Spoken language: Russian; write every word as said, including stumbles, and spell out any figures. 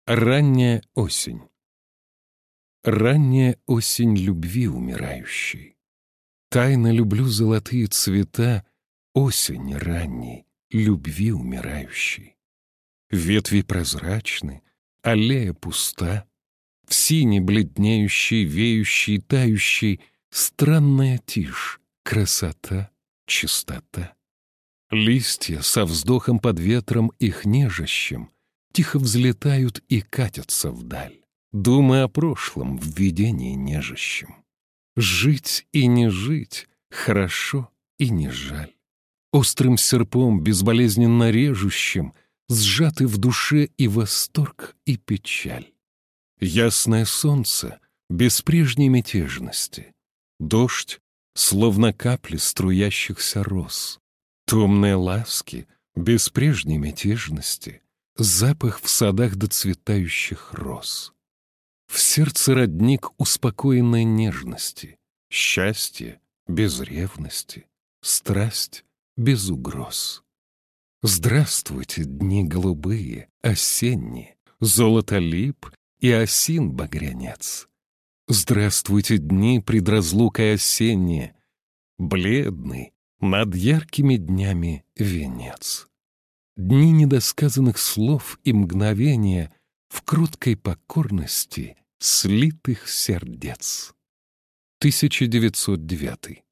Ранняя осень. Ранняя осень любви умирающей. Тайно люблю золотые цвета осени ранней, любви умирающей. Ветви прозрачны, аллея пуста, в сине бледнеющей, веющей, тающей странная тишь, красота, чистота. Листья со вздохом под ветром их нежащим тихо взлетают и катятся вдаль, думая о прошлом в видении нежащем. Жить и не жить, хорошо и не жаль. Острым серпом, безболезненно режущим, сжаты в душе и восторг, и печаль. Ясное солнце без прежней мятежности, дождь, словно капли струящихся роз, томные ласки без прежней мятежности, запах в садах доцветающих роз. В сердце родник успокоенной нежности, счастье без ревности, страсть без угроз. Здравствуйте, дни голубые, осенние, золото лип и осин багрянец. Здравствуйте, дни предразлукой осенние, бледный над яркими днями венец. Дни недосказанных слов и мгновения в кроткой покорности слитых сердец. тысяча девятьсот девятый.